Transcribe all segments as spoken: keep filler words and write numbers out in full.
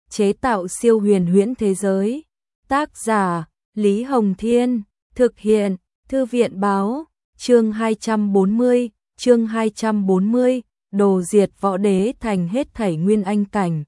chế tạo siêu huyền huyễn thế giới. Tác giả Lý Hồng Thiên, thực hiện Thư viện Báo. Chương hai trăm bốn mươi, chương hai trăm bốn mươi, đồ diệt võ đế thành hết thảy nguyên anh cảnh.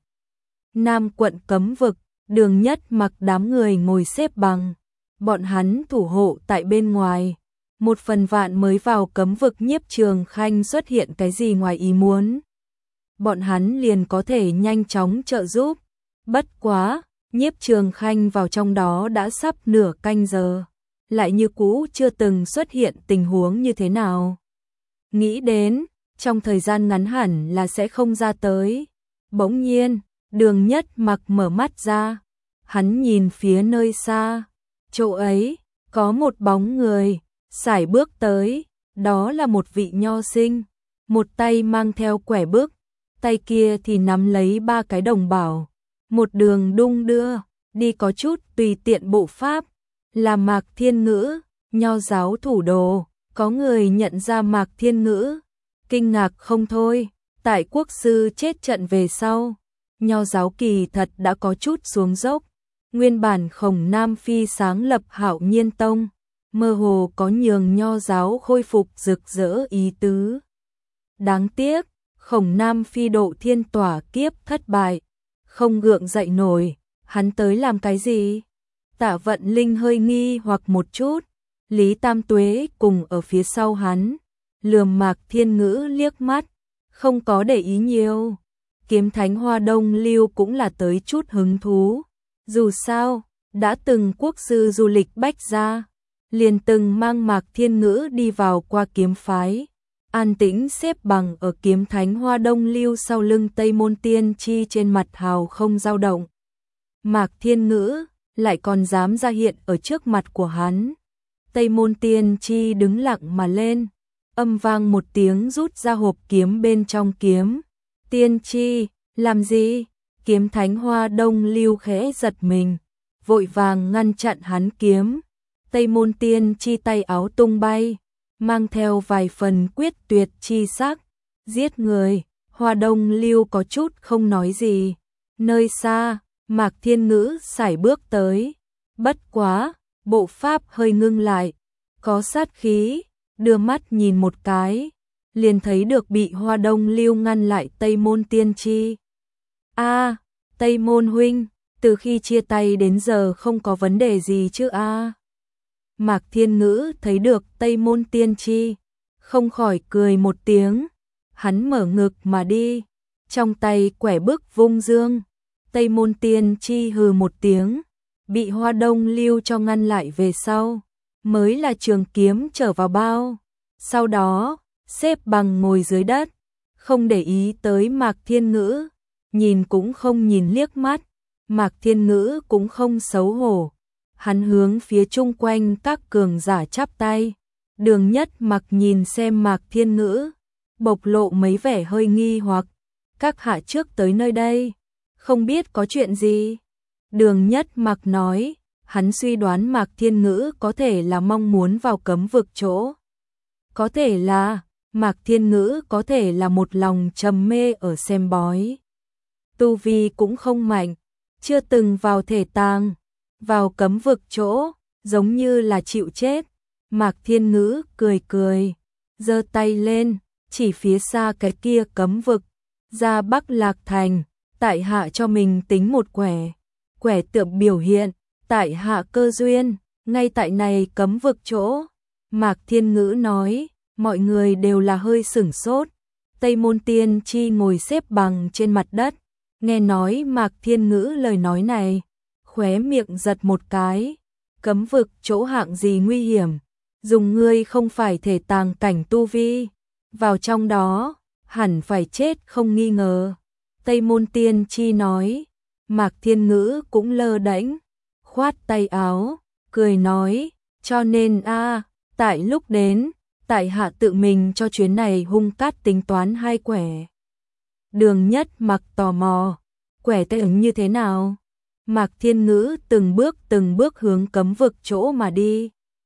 Nam quận cấm vực, Đường Nhất Mặc đám người ngồi xếp bằng, bọn hắn thủ hộ tại bên ngoài. Một phần vạn mới vào cấm vực Nhiếp Trường Khanh xuất hiện cái gì ngoài ý muốn, bọn hắn liền có thể nhanh chóng trợ giúp. Bất quá, Nhiếp Trường Khanh vào trong đó đã sắp nửa canh giờ, lại như cũ chưa từng xuất hiện tình huống như thế nào. Nghĩ đến, trong thời gian ngắn hẳn là sẽ không ra tới. Bỗng nhiên, Đường Nhất Mặc mở mắt ra, hắn nhìn phía nơi xa, chỗ ấy, có một bóng người, sải bước tới, đó là một vị nho sinh, một tay mang theo quẻ bước, tay kia thì nắm lấy ba cái đồng bảo, một đường đung đưa, đi có chút tùy tiện bộ pháp, là Mạc Thiên Ngữ, nho giáo thủ đồ. Có người nhận ra Mạc Thiên Ngữ, kinh ngạc không thôi. Tại quốc sư chết trận về sau, nho giáo kỳ thật đã có chút xuống dốc. Nguyên bản Khổng Nam Phi sáng lập Hạo Nhiên Tông, mơ hồ có nhường nho giáo khôi phục rực rỡ ý tứ. Đáng tiếc, Khổng Nam Phi độ thiên tỏa kiếp thất bại, không gượng dậy nổi. Hắn tới làm cái gì? Tạ Vận Linh hơi nghi hoặc một chút. Lý Tam Tuế cùng ở phía sau hắn, lườm Mạc Thiên Ngữ liếc mắt, không có để ý nhiều. Kiếm Thánh Hoa Đông Lưu cũng là tới chút hứng thú. Dù sao, đã từng quốc sư du lịch Bách Gia, liền từng mang Mạc Thiên Ngữ đi vào qua kiếm phái. An tĩnh xếp bằng ở Kiếm Thánh Hoa Đông Lưu sau lưng Tây Môn Tiên Chi, trên mặt hào không dao động. Mạc Thiên Ngữ lại còn dám ra hiện ở trước mặt của hắn. Tây Môn Tiên Chi đứng lặng mà lên, âm vang một tiếng rút ra hộp kiếm bên trong kiếm. Tiên Chi, làm gì? Kiếm Thánh Hoa Đông Lưu khẽ giật mình, vội vàng ngăn chặn hắn kiếm. Tây Môn Tiên Chi tay áo tung bay, mang theo vài phần quyết tuyệt chi sắc. Giết người. Hoa Đông Lưu có chút không nói gì. Nơi xa, Mạc Thiên Ngữ sải bước tới, bất quá, bộ pháp hơi ngưng lại, có sát khí, đưa mắt nhìn một cái, liền thấy được bị Hoa Đông Lưu ngăn lại Tây Môn Tiên Chi. A, à, Tây Môn huynh, từ khi chia tay đến giờ không có vấn đề gì chứ a? À? Mạc Thiên Ngữ thấy được Tây Môn Tiên Chi, không khỏi cười một tiếng, hắn mở ngực mà đi, trong tay quẻ bức vung dương. Tây Môn Tiên Chi hừ một tiếng, bị Hoa Đông Lưu cho ngăn lại về sau, mới là trường kiếm trở vào bao. Sau đó, xếp bằng ngồi dưới đất, không để ý tới Mạc Thiên Ngữ, nhìn cũng không nhìn liếc mắt. Mạc Thiên Ngữ cũng không xấu hổ, hắn hướng phía chung quanh các cường giả chắp tay. Đường Nhất Mặc nhìn xem Mạc Thiên Ngữ, bộc lộ mấy vẻ hơi nghi hoặc. Các hạ trước tới nơi đây, không biết có chuyện gì? Đường Nhất Mặc nói, hắn suy đoán Mạc Thiên Ngữ có thể là mong muốn vào cấm vực chỗ. Có thể là, Mạc Thiên Ngữ có thể là một lòng trầm mê ở xem bói. Tu vi cũng không mạnh, chưa từng vào thể tàng, vào cấm vực chỗ, giống như là chịu chết. Mạc Thiên Ngữ cười cười, giơ tay lên, chỉ phía xa cái kia cấm vực, ra Bắc Lạc Thành. Tại hạ cho mình tính một quẻ, quẻ tượng biểu hiện, tại hạ cơ duyên, ngay tại này cấm vực chỗ. Mạc Thiên Ngữ nói, mọi người đều là hơi sửng sốt. Tây Môn Tiên Chi ngồi xếp bằng trên mặt đất, nghe nói Mạc Thiên Ngữ lời nói này, khóe miệng giật một cái. Cấm vực chỗ hạng gì nguy hiểm, dùng ngươi không phải thể tàng cảnh tu vi, vào trong đó, hẳn phải chết không nghi ngờ. Tây Môn Tiên Chi nói, Mạc Thiên Ngữ cũng lơ đễnh, khoát tay áo, cười nói, cho nên a, tại lúc đến, tại hạ tự mình cho chuyến này hung cát tính toán hai quẻ. Đường Nhất Mặc tò mò, quẻ tệ ứng như thế nào? Mạc Thiên Ngữ từng bước từng bước hướng cấm vực chỗ mà đi.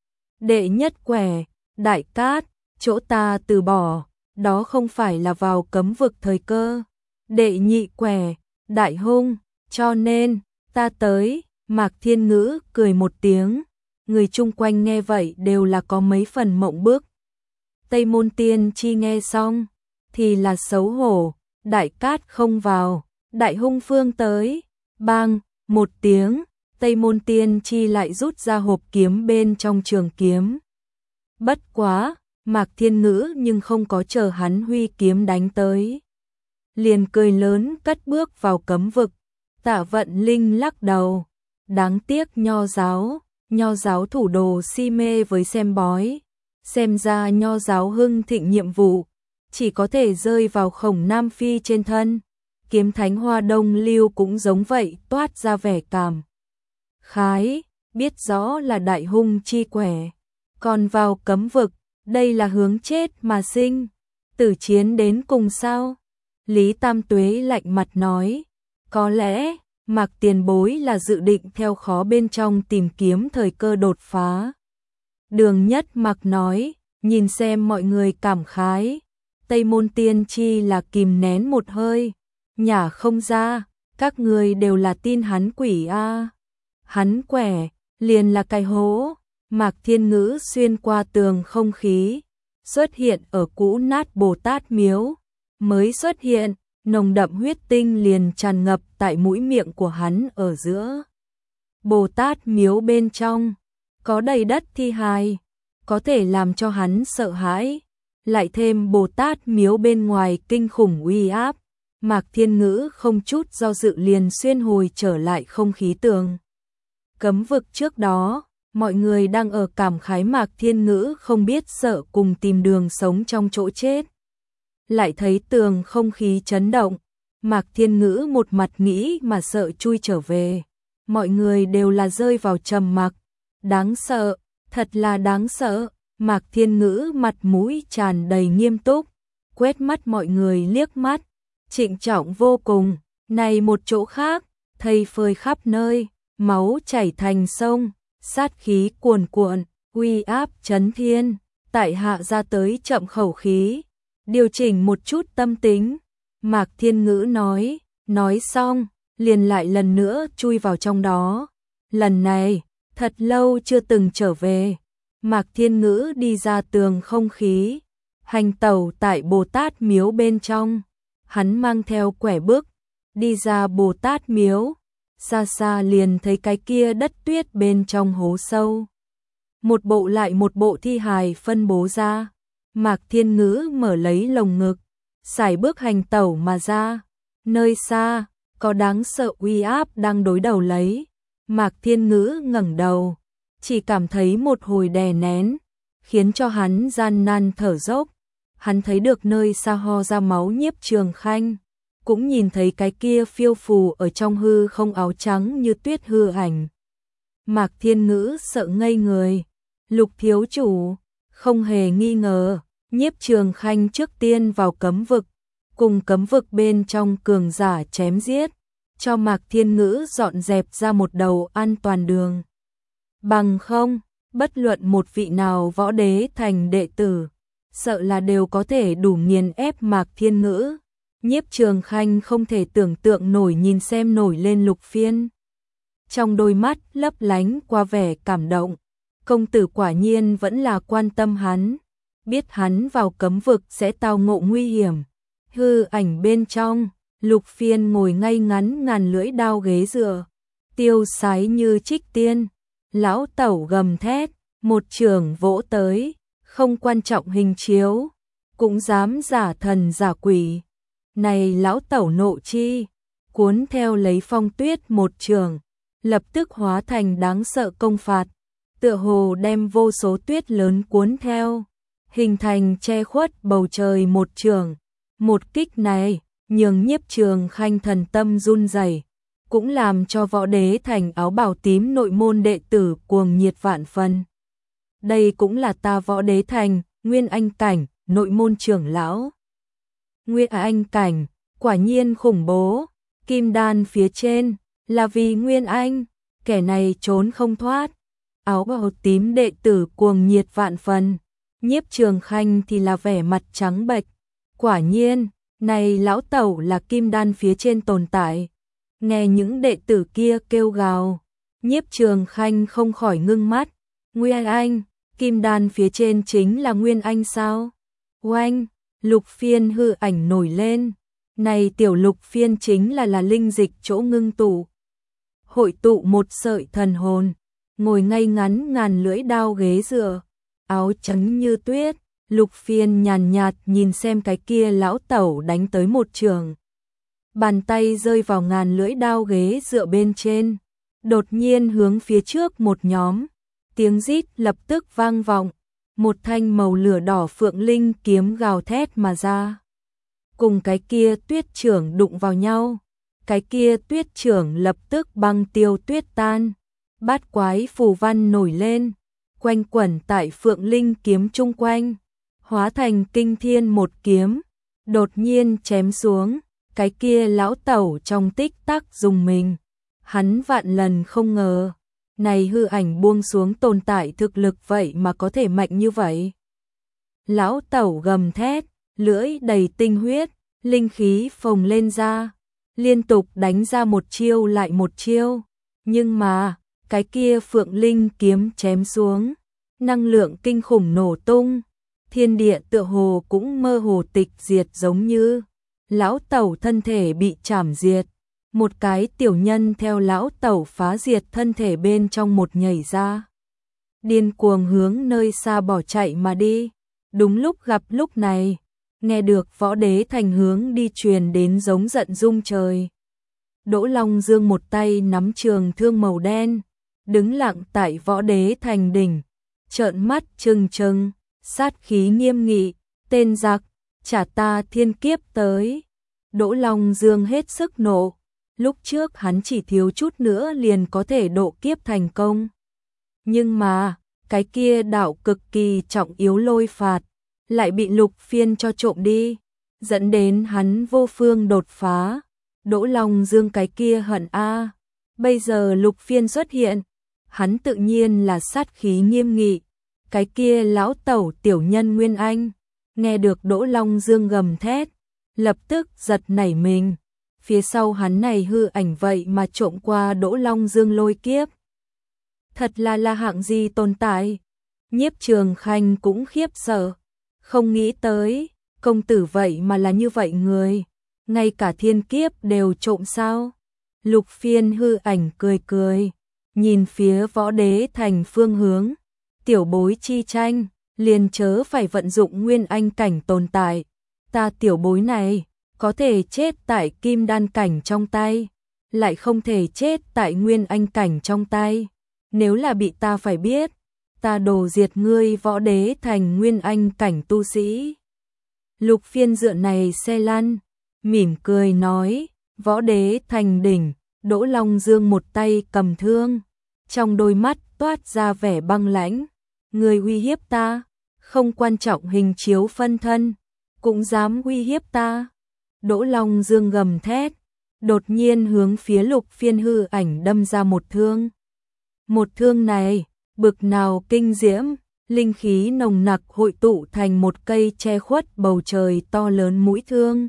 Đệ nhất quẻ, đại cát, chỗ ta từ bỏ, đó không phải là vào cấm vực thời cơ. Đệ nhị quẻ, đại hung, cho nên, ta tới, Mạc Thiên Ngữ cười một tiếng, người chung quanh nghe vậy đều là có mấy phần mộng bức. Tây Môn Tiên Chi nghe xong, thì là xấu hổ, đại cát không vào, đại hung phương tới, bang, một tiếng, Tây Môn Tiên Chi lại rút ra hộp kiếm bên trong trường kiếm. Bất quá, Mạc Thiên Ngữ nhưng không có chờ hắn huy kiếm đánh tới. Liền cười lớn cất bước vào cấm vực, Tạ Vận Linh lắc đầu, đáng tiếc Nho giáo, Nho giáo thủ đồ si mê với xem bói, xem ra Nho giáo hưng thịnh nhiệm vụ, chỉ có thể rơi vào Khổng Nam Phi trên thân. Kiếm Thánh Hoa Đông Lưu cũng giống vậy, toát ra vẻ cảm khái, biết rõ là đại hung chi quẻ, còn vào cấm vực, đây là hướng chết mà sinh, tử chiến đến cùng sao? Lý Tam Tuế lạnh mặt nói, có lẽ Mạc tiền bối là dự định theo khó bên trong tìm kiếm thời cơ đột phá. Đường Nhất Mặc nói, nhìn xem mọi người cảm khái, Tây Môn Tiên Chi là kìm nén một hơi, nhả không ra, các người đều là tin hắn quỷ a. Hắn quẻ, liền là cái hố. Mạc Thiên Ngữ xuyên qua tường không khí, xuất hiện ở cũ nát Bồ Tát miếu, mới xuất hiện, nồng đậm huyết tinh liền tràn ngập tại mũi miệng của hắn ở giữa. Bồ Tát miếu bên trong, có đầy đất thi hài, có thể làm cho hắn sợ hãi, lại thêm Bồ Tát miếu bên ngoài kinh khủng uy áp, Mạc Thiên Ngữ không chút do dự liền xuyên hồi trở lại không khí tường. Cấm vực trước đó, mọi người đang ở cảm khái Mạc Thiên Ngữ không biết sợ cùng tìm đường sống trong chỗ chết. Lại thấy tường không khí chấn động, Mạc Thiên Ngữ một mặt nghĩ mà sợ chui trở về. Mọi người đều là rơi vào trầm mặc, đáng sợ, thật là đáng sợ. Mạc Thiên Ngữ mặt mũi tràn đầy nghiêm túc, quét mắt mọi người liếc mắt, trịnh trọng vô cùng. Này một chỗ khác, thây phơi khắp nơi, máu chảy thành sông, sát khí cuồn cuộn, uy áp chấn thiên. Tại hạ ra tới chậm khẩu khí, điều chỉnh một chút tâm tính. Mạc Thiên Ngữ nói, nói xong, liền lại lần nữa chui vào trong đó. Lần này, thật lâu chưa từng trở về. Mạc Thiên Ngữ đi ra tường không khí, hành tẩu tại Bồ Tát miếu bên trong. Hắn mang theo quẻ bước, đi ra Bồ Tát miếu, xa xa liền thấy cái kia đất tuyết bên trong hố sâu. Một bộ lại một bộ thi hài phân bố ra, Mạc Thiên Ngữ mở lấy lồng ngực, sải bước hành tẩu mà ra. Nơi xa, có đáng sợ uy áp đang đối đầu lấy. Mạc Thiên Ngữ ngẩng đầu, chỉ cảm thấy một hồi đè nén, khiến cho hắn gian nan thở dốc. Hắn thấy được nơi xa ho ra máu Nhiếp Trường Khanh, cũng nhìn thấy cái kia phiêu phù ở trong hư không áo trắng như tuyết hư ảnh. Mạc Thiên Ngữ sợ ngây người. Lục thiếu chủ, không hề nghi ngờ, Nhiếp Trường Khanh trước tiên vào cấm vực, cùng cấm vực bên trong cường giả chém giết, cho Mạc Thiên Ngữ dọn dẹp ra một đầu an toàn đường. Bằng không, bất luận một vị nào võ đế thành đệ tử, sợ là đều có thể đủ nghiền ép Mạc Thiên Ngữ. Nhiếp Trường Khanh không thể tưởng tượng nổi nhìn xem nổi lên Lục Phiên. Trong đôi mắt lấp lánh qua vẻ cảm động, công tử quả nhiên vẫn là quan tâm hắn, biết hắn vào cấm vực sẽ tao ngộ nguy hiểm. Hư ảnh bên trong, Lục Phiên ngồi ngay ngắn ngàn lưỡi đao ghế dựa, tiêu sái như trích tiên. Lão tẩu gầm thét, một trường vỗ tới, không quan trọng hình chiếu, cũng dám giả thần giả quỷ. Này lão tẩu nộ chi, cuốn theo lấy Phong Tuyết một trường, lập tức hóa thành đáng sợ công phạt, tựa hồ đem vô số tuyết lớn cuốn theo, hình thành che khuất bầu trời một trường. Một kích này, nhường Nhiếp Trường Khanh thần tâm run rẩy, cũng làm cho võ đế thành áo bào tím nội môn đệ tử cuồng nhiệt vạn phần. Đây cũng là ta võ đế thành, Nguyên Anh cảnh, nội môn trưởng lão. Nguyên Anh cảnh, quả nhiên khủng bố, kim đan phía trên, là vì Nguyên Anh, kẻ này trốn không thoát. Áo bào tím đệ tử cuồng nhiệt vạn phần, Nhiếp Trường Khanh thì là vẻ mặt trắng bệch. Quả nhiên, này lão tẩu là kim đan phía trên tồn tại. Nghe những đệ tử kia kêu gào, Nhiếp Trường Khanh không khỏi ngưng mắt. Nguyên Anh, kim đan phía trên chính là Nguyên Anh sao? Oanh, lục phiên hư ảnh nổi lên. Này tiểu lục phiên chính là là linh dịch chỗ ngưng tụ. Hội tụ một sợi thần hồn, ngồi ngay ngắn ngàn lưỡi đao ghế dựa, áo trắng như tuyết. Lục phiên nhàn nhạt nhìn xem cái kia lão tẩu đánh tới một trường. Bàn tay rơi vào ngàn lưỡi đao ghế dựa bên trên, đột nhiên hướng phía trước một nhóm. Tiếng rít lập tức vang vọng, một thanh màu lửa đỏ phượng linh kiếm gào thét mà ra. Cùng cái kia tuyết trưởng đụng vào nhau, cái kia tuyết trưởng lập tức băng tiêu tuyết tan. Bát quái phù văn nổi lên, quanh quẩn tại phượng linh kiếm chung quanh, hóa thành kinh thiên một kiếm, đột nhiên chém xuống. Cái kia lão tẩu trong tích tắc dùng mình, hắn vạn lần không ngờ, này hư ảnh buông xuống tồn tại thực lực vậy mà có thể mạnh như vậy. Lão tẩu gầm thét, lưỡi đầy tinh huyết, linh khí phồng lên ra, liên tục đánh ra một chiêu lại một chiêu, nhưng mà, cái kia phượng linh kiếm chém xuống, năng lượng kinh khủng nổ tung, thiên địa tựa hồ cũng mơ hồ tịch diệt giống như lão tẩu thân thể bị chảm diệt, một cái tiểu nhân theo lão tẩu phá diệt thân thể bên trong một nhảy ra, điên cuồng hướng nơi xa bỏ chạy mà đi. Đúng lúc gặp lúc này, nghe được Võ Đế Thành hướng đi truyền đến giống giận rung trời. Đỗ Long Dương một tay nắm trường thương màu đen, đứng lặng tại Võ Đế Thành đỉnh, trợn mắt trừng trừng, sát khí nghiêm nghị, tên giặc, trả ta thiên kiếp tới. Đỗ Long Dương hết sức nộ, lúc trước hắn chỉ thiếu chút nữa liền có thể độ kiếp thành công. Nhưng mà, cái kia đạo cực kỳ trọng yếu lôi phạt, lại bị lục phiên cho trộm đi, dẫn đến hắn vô phương đột phá. Đỗ Long Dương cái kia hận a, bây giờ lục phiên xuất hiện, hắn tự nhiên là sát khí nghiêm nghị. Cái kia lão tẩu tiểu nhân Nguyên Anh, nghe được Đỗ Long Dương gầm thét, lập tức giật nảy mình. Phía sau hắn này hư ảnh vậy mà trộm qua Đỗ Long Dương lôi kiếp. Thật là là hạng gì tồn tại. Nhiếp Trường Khanh cũng khiếp sợ, không nghĩ tới, công tử vậy mà là như vậy người, ngay cả thiên kiếp đều trộm sao. Lục phiên hư ảnh cười cười, nhìn phía Võ Đế Thành phương hướng, tiểu bối chi tranh, liền chớ phải vận dụng Nguyên Anh cảnh tồn tại. Ta tiểu bối này, có thể chết tại kim đan cảnh trong tay, lại không thể chết tại Nguyên Anh cảnh trong tay. Nếu là bị ta phải biết, ta đồ diệt ngươi Võ Đế Thành Nguyên Anh cảnh tu sĩ. Lục phiên dựa này xe lăn, mỉm cười nói, Võ Đế Thành đỉnh. Đỗ Long Dương một tay cầm thương, trong đôi mắt toát ra vẻ băng lãnh. Người uy hiếp ta, không quan trọng hình chiếu phân thân, cũng dám uy hiếp ta. Đỗ Long Dương gầm thét, đột nhiên hướng phía lục phiên hư ảnh đâm ra một thương. Một thương này, bực nào kinh diễm, linh khí nồng nặc hội tụ thành một cây che khuất bầu trời to lớn mũi thương.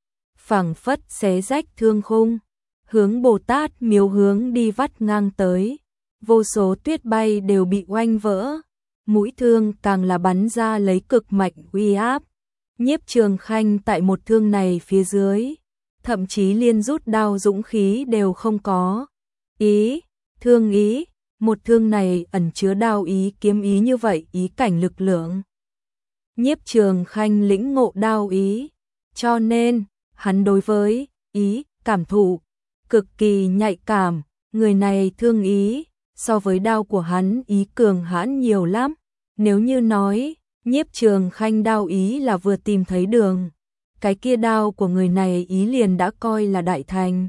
Phảng phất xé rách thương khung, hướng Bồ Tát miếu hướng đi vắt ngang tới. Vô số tuyết bay đều bị oanh vỡ, mũi thương càng là bắn ra lấy cực mạnh uy áp. Nhiếp Trường Khanh tại một thương này phía dưới, thậm chí liên rút đao dũng khí đều không có. Ý, thương ý, một thương này ẩn chứa đao ý kiếm ý như vậy ý cảnh lực lượng. Nhiếp Trường Khanh lĩnh ngộ đao ý, cho nên, hắn đối với ý, cảm thụ, cực kỳ nhạy cảm, người này thương ý, so với đao của hắn ý cường hãn nhiều lắm. Nếu như nói, Nhiếp Trường Khanh đao ý là vừa tìm thấy đường, cái kia đao của người này ý liền đã coi là đại thành.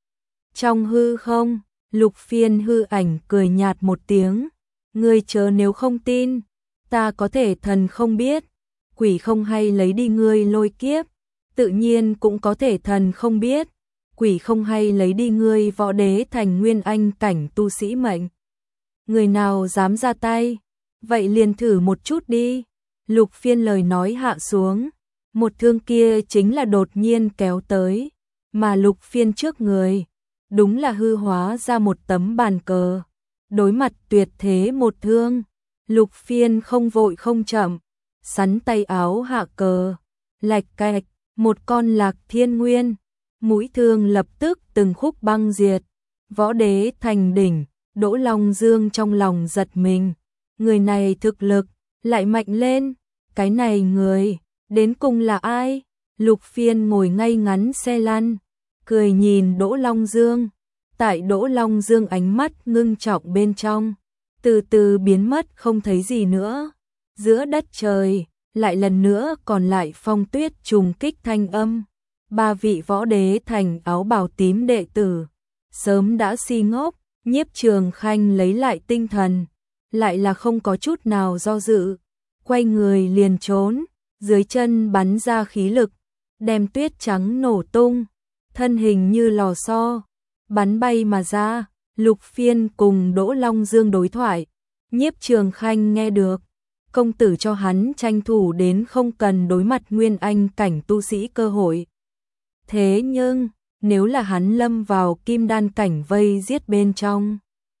Trong hư không, lục phiên hư ảnh cười nhạt một tiếng, ngươi chớ nếu không tin, ta có thể thần không biết, quỷ không hay lấy đi ngươi lôi kiếp, tự nhiên cũng có thể thần không biết, quỷ không hay lấy đi ngươi Võ Đế Thành Nguyên Anh cảnh tu sĩ mệnh. Người nào dám ra tay, vậy liền thử một chút đi. Lục phiên lời nói hạ xuống, một thương kia chính là đột nhiên kéo tới, mà lục phiên trước người, đúng là hư hóa ra một tấm bàn cờ. Đối mặt tuyệt thế một thương, Lục Phiên không vội không chậm, sắn tay áo hạ cờ, lạch cạch, một con Lạc Thiên Nguyên, mũi thương lập tức từng khúc băng diệt. Võ Đế thành đỉnh, Đỗ Long Dương trong lòng giật mình, người này thực lực lại mạnh lên, cái này người đến cùng là ai? Lục Phiên ngồi ngay ngắn xe lăn, cười nhìn Đỗ Long Dương, tại Đỗ Long Dương ánh mắt ngưng trọng bên trong, từ từ biến mất không thấy gì nữa. Giữa đất trời, lại lần nữa còn lại phong tuyết trùng kích thanh âm. Ba vị võ đế thành áo bào tím đệ tử, sớm đã si ngốc. Nhiếp Trường Khanh lấy lại tinh thần, lại là không có chút nào do dự, quay người liền trốn, dưới chân bắn ra khí lực, đem tuyết trắng nổ tung, thân hình như lò xo, bắn bay mà ra. Lục Phiên cùng Đỗ Long Dương đối thoại, Nhiếp Trường Khanh nghe được, công tử cho hắn tranh thủ đến không cần đối mặt nguyên anh cảnh tu sĩ cơ hội. Thế nhưng, nếu là hắn lâm vào kim đan cảnh vây giết bên trong,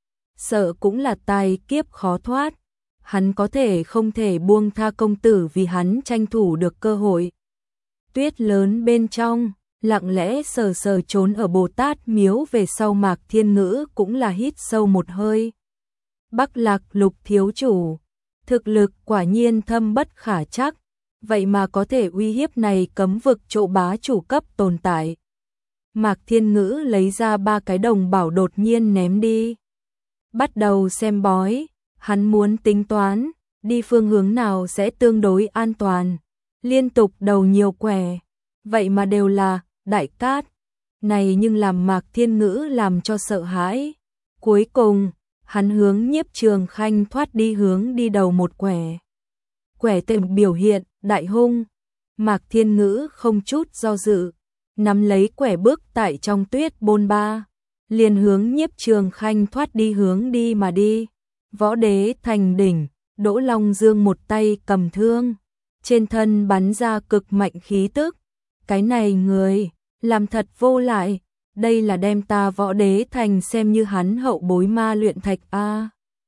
sợ cũng là tai kiếp khó thoát, hắn có thể không thể buông tha công tử vì hắn tranh thủ được cơ hội. Tuyết lớn bên trong, lặng lẽ sờ sờ trốn ở Bồ Tát miếu về sau Mạc Thiên Ngữ cũng là hít sâu một hơi. Bắc Lạc Lục thiếu chủ, thực lực quả nhiên thâm bất khả trắc, vậy mà có thể uy hiếp này cấm vực chỗ bá chủ cấp tồn tại. Mạc Thiên Ngữ lấy ra ba cái đồng bảo đột nhiên ném đi. Bắt đầu xem bói, hắn muốn tính toán, đi phương hướng nào sẽ tương đối an toàn. Liên tục đầu nhiều quẻ, vậy mà đều là đại cát. Này nhưng làm Mạc Thiên Ngữ làm cho sợ hãi. Cuối cùng, hắn hướng Nhiếp Trường Khanh thoát đi hướng đi đầu một quẻ. Quẻ từng biểu hiện, đại hung. Mạc Thiên Ngữ không chút do dự, nắm lấy quẻ bước tại trong tuyết bôn ba, liền hướng Nhiếp Trường Khanh thoát đi hướng đi mà đi. Võ Đế thành đỉnh, Đỗ Long Dương một tay cầm thương, trên thân bắn ra cực mạnh khí tức. Cái này người, làm thật vô lại, đây là đem ta Võ Đế thành xem như hắn hậu bối ma luyện thạch a.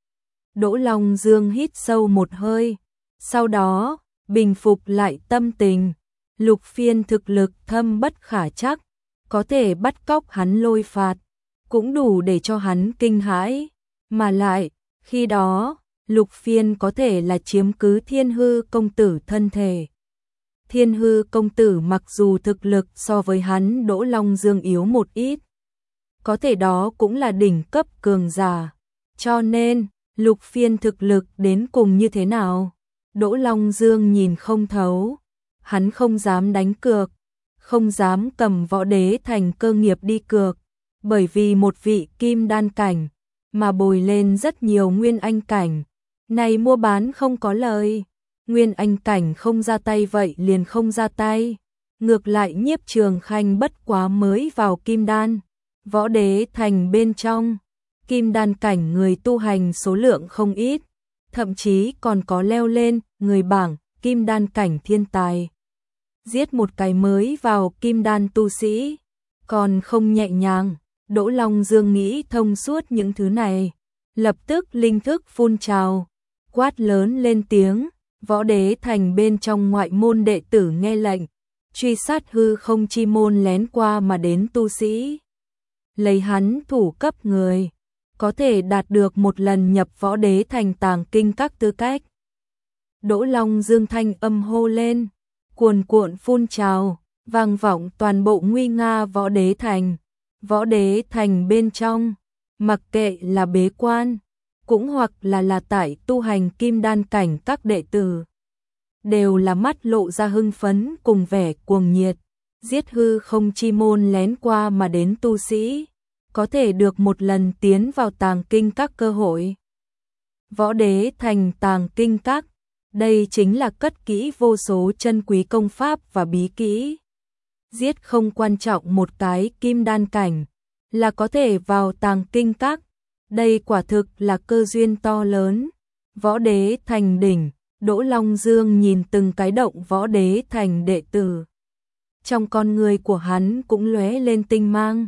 Đỗ Long Dương hít sâu một hơi, sau đó, bình phục lại tâm tình. Lục Phiên thực lực thâm bất khả trắc, có thể bắt cóc hắn lôi phạt, cũng đủ để cho hắn kinh hãi. Mà lại, khi đó, Lục Phiên có thể là chiếm cứ Thiên Hư công tử thân thể. Thiên Hư công tử mặc dù thực lực so với hắn Đỗ Long Dương yếu một ít, có thể đó cũng là đỉnh cấp cường giả. Cho nên, Lục Phiên thực lực đến cùng như thế nào, Đỗ Long Dương nhìn không thấu. Hắn không dám đánh cược, không dám cầm Võ Đế thành cơ nghiệp đi cược, bởi vì một vị kim đan cảnh mà bồi lên rất nhiều nguyên anh cảnh, này mua bán không có lời. Nguyên anh cảnh không ra tay vậy liền không ra tay. Ngược lại Nhiếp Trường Khanh bất quá mới vào kim đan, Võ Đế thành bên trong, kim đan cảnh người tu hành số lượng không ít, thậm chí còn có leo lên người bảng kim đan cảnh thiên tài. Giết một cái mới vào kim đan tu sĩ, còn không nhẹ nhàng. Đỗ Long Dương nghĩ thông suốt những thứ này, lập tức linh thức phun trào, quát lớn lên tiếng. Võ Đế thành bên trong ngoại môn đệ tử nghe lệnh, truy sát hư không chi môn lén qua mà đến tu sĩ. Lấy hắn thủ cấp người, có thể đạt được một lần nhập Võ Đế thành tàng kinh các tư cách. Đỗ Long Dương thanh âm hô lên, cuồn cuộn phun trào, vang vọng toàn bộ nguy nga Võ Đế thành. Võ Đế thành bên trong, mặc kệ là bế quan, cũng hoặc là là tại tu hành kim đan cảnh các đệ tử, đều là mắt lộ ra hưng phấn cùng vẻ cuồng nhiệt. Giết hư không chi môn lén qua mà đến tu sĩ, có thể được một lần tiến vào tàng kinh các cơ hội. Võ Đế thành tàng kinh các, đây chính là cất kỹ vô số chân quý công pháp và bí kỹ. Giết không quan trọng một cái kim đan cảnh, là có thể vào tàng kinh các. Đây quả thực là cơ duyên to lớn. Võ Đế thành đỉnh, Đỗ Long Dương nhìn từng cái động Võ Đế thành đệ tử. Trong con người của hắn cũng lóe lên tinh mang.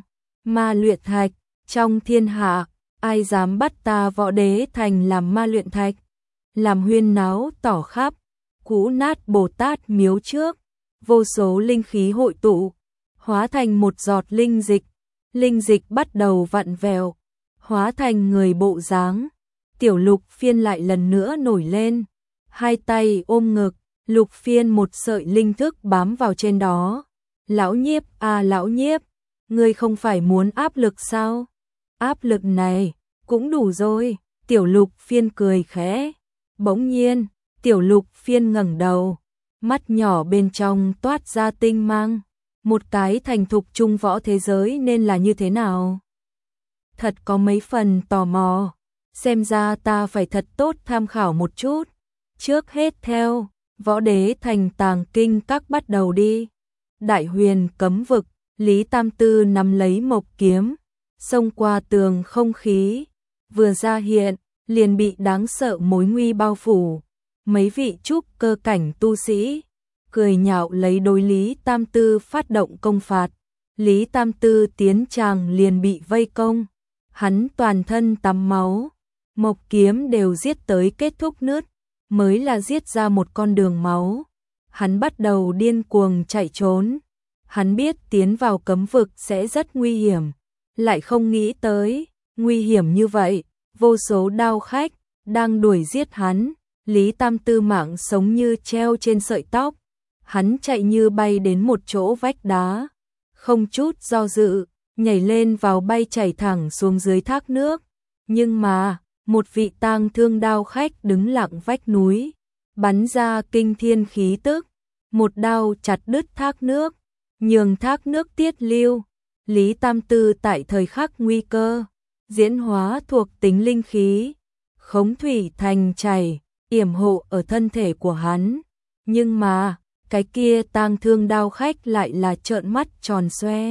Ma luyện thạch, trong thiên hạ, ai dám bắt ta Võ Đế Thành làm ma luyện thạch, làm huyên náo tỏ khắp, cũ nát Bồ Tát miếu trước, vô số linh khí hội tụ, hóa thành một giọt linh dịch, linh dịch bắt đầu vặn vẹo, hóa thành người bộ dáng. Tiểu Lục Phiên lại lần nữa nổi lên, hai tay ôm ngực, Lục Phiên một sợi linh thức bám vào trên đó. Lão Nhiếp à lão Nhiếp, ngươi không phải muốn áp lực sao? Áp lực này cũng đủ rồi. Tiểu Lục Phiên cười khẽ. Bỗng nhiên, Tiểu Lục Phiên ngẩng đầu, mắt nhỏ bên trong toát ra tinh mang. Một cái thành thục trung võ thế giới nên là như thế nào? Thật có mấy phần tò mò. Xem ra ta phải thật tốt tham khảo một chút. Trước hết theo Võ Đế Thành tàng kinh các bắt đầu đi. Đại huyền cấm vực, Lý Tam Tư nắm lấy mộc kiếm, xông qua tường không khí, vừa ra hiện, liền bị đáng sợ mối nguy bao phủ. Mấy vị trúc cơ cảnh tu sĩ, cười nhạo lấy đối Lý Tam Tư phát động công phạt. Lý Tam Tư tiến tràng liền bị vây công, hắn toàn thân tắm máu, mộc kiếm đều giết tới kết thúc nứt, mới là giết ra một con đường máu. Hắn bắt đầu điên cuồng chạy trốn. Hắn biết tiến vào cấm vực sẽ rất nguy hiểm, lại không nghĩ tới, nguy hiểm như vậy, vô số đao khách đang đuổi giết hắn. Lý Tam Tư mạng sống như treo trên sợi tóc, hắn chạy như bay đến một chỗ vách đá, không chút do dự, nhảy lên vào bay chảy thẳng xuống dưới thác nước. Nhưng mà, một vị tang thương đao khách đứng lặng vách núi, bắn ra kinh thiên khí tức, một đao chặt đứt thác nước, nhường thác nước tiết lưu. Lý Tam Tư tại thời khắc nguy cơ, diễn hóa thuộc tính linh khí, khống thủy thành chảy, yểm hộ ở thân thể của hắn. Nhưng mà, cái kia tang thương đao khách lại là trợn mắt tròn xoe,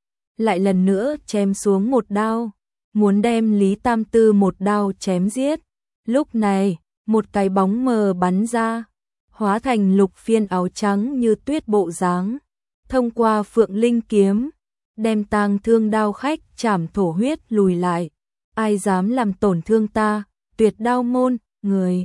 lại lần nữa chém xuống một đao, muốn đem Lý Tam Tư một đao chém giết. Lúc này, một cái bóng mờ bắn ra, hóa thành Lục Phiên áo trắng như tuyết bộ dáng, thông qua Phượng Linh kiếm, đem tang thương đao khách chảm thổ huyết lùi lại. Ai dám làm tổn thương ta, Tuyệt Đao môn, người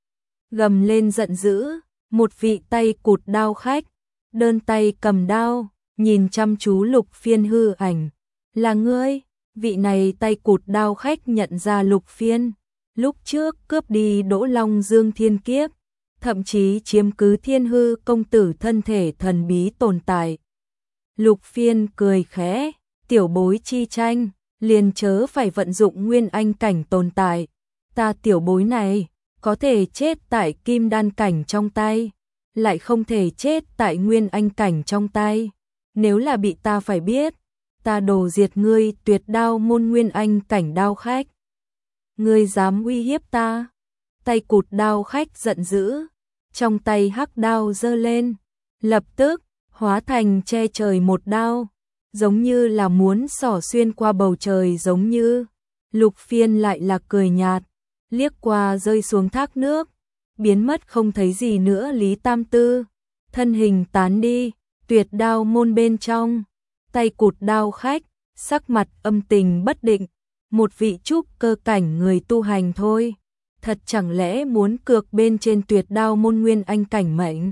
gầm lên giận dữ. Một vị tay cụt đao khách, đơn tay cầm đao, nhìn chăm chú Lục Phiên hư ảnh. Là ngươi? Vị này tay cụt đao khách nhận ra Lục Phiên, lúc trước cướp đi Đỗ Long Dương thiên kiếp, thậm chí chiếm cứ Thiên Hư công tử thân thể thần bí tồn tại. Lục Phiên cười khẽ, tiểu bối chi tranh, liền chớ phải vận dụng nguyên anh cảnh tồn tại. Ta tiểu bối này, có thể chết tại kim đan cảnh trong tay, lại không thể chết tại nguyên anh cảnh trong tay. Nếu là bị ta phải biết, ta đồ diệt ngươi Tuyệt Đao môn nguyên anh cảnh đao khách. Ngươi dám uy hiếp ta? Tay cụt đao khách giận dữ, trong tay hắc đao giơ lên, lập tức hóa thành che trời một đao, giống như là muốn xỏ xuyên qua bầu trời giống như. Lục Phiên lại là cười nhạt, liếc qua rơi xuống thác nước, biến mất không thấy gì nữa. Lý Tam Tư thân hình tán đi, Tuyệt Đao môn bên trong, tay cụt đao khách, sắc mặt âm tình bất định, một vị trúc cơ cảnh người tu hành thôi, thật chẳng lẽ muốn cược bên trên Tuyệt Đao môn nguyên anh cảnh mệnh?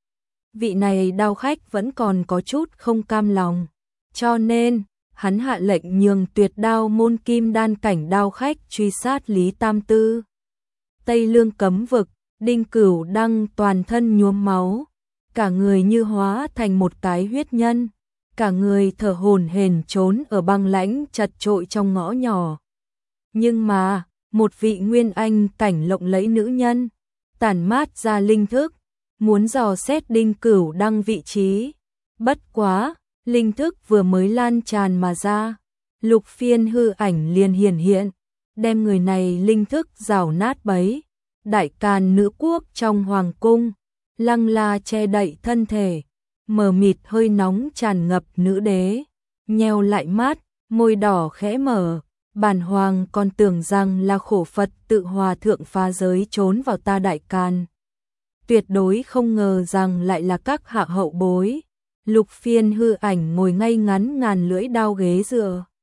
Vị này đao khách vẫn còn có chút không cam lòng, cho nên hắn hạ lệnh nhường Tuyệt Đao môn kim đan cảnh đao khách truy sát Lý Tam Tư. Tây Lương cấm vực, Đinh Cửu Đăng toàn thân nhuốm máu, cả người như hóa thành một cái huyết nhân, cả người thở hổn hển trốn ở băng lãnh chật trội trong ngõ nhỏ. Nhưng mà, một vị nguyên anh cảnh lộng lẫy nữ nhân, tản mát ra linh thức, muốn dò xét Đinh Cửu Đăng vị trí. Bất quá, linh thức vừa mới lan tràn mà ra, Lục Phiên hư ảnh liền hiển hiện, đem người này linh thức rào nát bấy. Đại Càn nữ quốc trong hoàng cung, Lăng La che đậy thân thể, mờ mịt hơi nóng tràn ngập nữ đế, nheo lại mắt, môi đỏ khẽ mở. Bản hoàng còn tưởng rằng là khổ Phật tự hòa thượng phá giới trốn vào ta Đại Càn, tuyệt đối không ngờ rằng lại là các hạ hậu bối. Lục Phiên hư ảnh ngồi ngay ngắn ngàn lưỡi đao ghế dựa,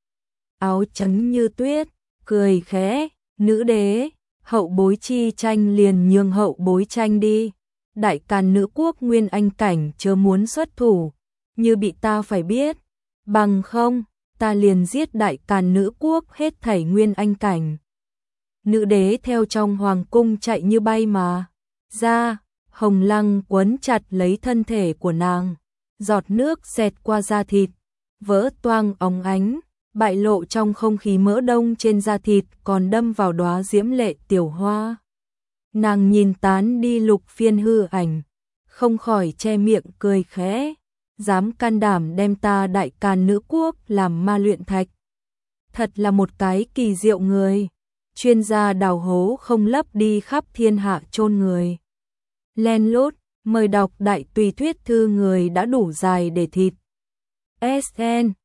áo trắng như tuyết, cười khẽ, nữ đế, hậu bối chi tranh liền nhường hậu bối tranh đi. Đại Càn nữ quốc Nguyên Anh cảnh chớ muốn xuất thủ, như bị ta phải biết, bằng không, ta liền giết Đại Càn nữ quốc hết thảy Nguyên Anh cảnh. Nữ đế theo trong hoàng cung chạy như bay mà ra, Hồng Lăng quấn chặt lấy thân thể của nàng, giọt nước xẹt qua da thịt, vỡ toang óng ánh, bại lộ trong không khí mỡ đông trên da thịt còn đâm vào đóa diễm lệ tiểu hoa. Nàng nhìn tán đi Lục Phiên hư ảnh, không khỏi che miệng cười khẽ, dám can đảm đem ta Đại Càn nữ quốc làm ma luyện thạch. Thật là một cái kỳ diệu người, chuyên gia đào hố không lấp đi khắp thiên hạ chôn người. Len lút, mời đọc Đại Tùy Thuyết thư người đã đủ dài để thịt. ét en